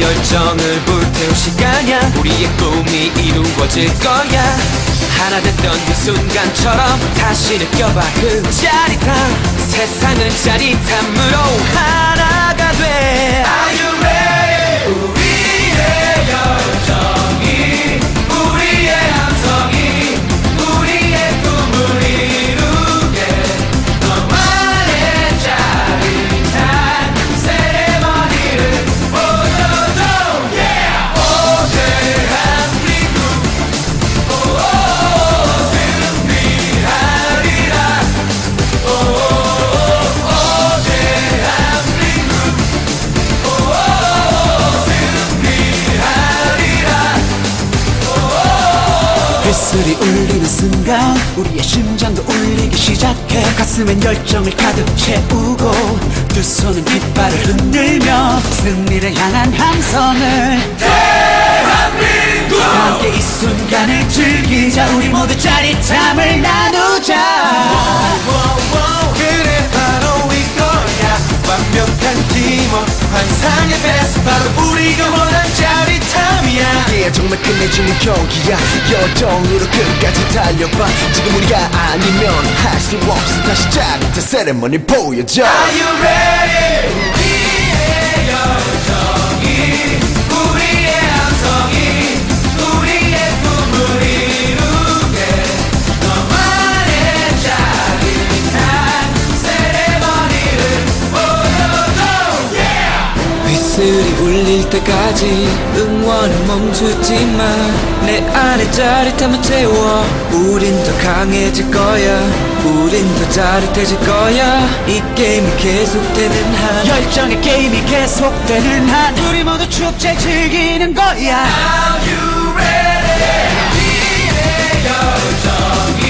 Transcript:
열정을 불태울 시간이야. 우리의 꿈이 이루어질 거야. 하나 됐던 그 순간처럼 다시 느껴봐 그 짜릿함. 세상은 짜릿함으로 하나가 돼. Are you ready? 우리의 열정이, 우리의 함성이, 우리의 꿈을 이루게 너만의 짜릿한 세레머니를 보여줘. Yeah! 오 대한민국 승리하리라. 휘슬이 울리는 순간 우리의 심장도 울리기 시작해. 가슴엔 열정을 가득 채우고 두 손은 깃발을 흔들며 승리를 향한 함성을. 대한민국 함께 이 순간을 즐기자. 우리 모두 짜릿함을 나누자. 그래 바로 이거야. 완벽한 팀워크 환상의 베스트. 바로 우리가 원한 짜릿함이야. Yeah, 정말 끝내주는 경기야. 열정으로 끝까지 달려봐. 지금 우리가 아니면 할 수 없어. 다시 짜릿한 세레머니 보여줘. Are you ready? 우리의 열정이, 우리의 함성이, 우리의 꿈을 이루게 너만의 짜릿한 세레머니를 보여줘. Yeah! 휘슬이 울릴 때까지 응원은 멈추지 마. 내 안에 짜릿함을 채워. 우린 더 강해질 거야. 우린 더 짜릿해질 거야. 이 게임이 계속되는 한, 열정의 게임이 계속되는 한, 우리 모두 축제 즐기는 거야. Are you ready? 우리의 열정이,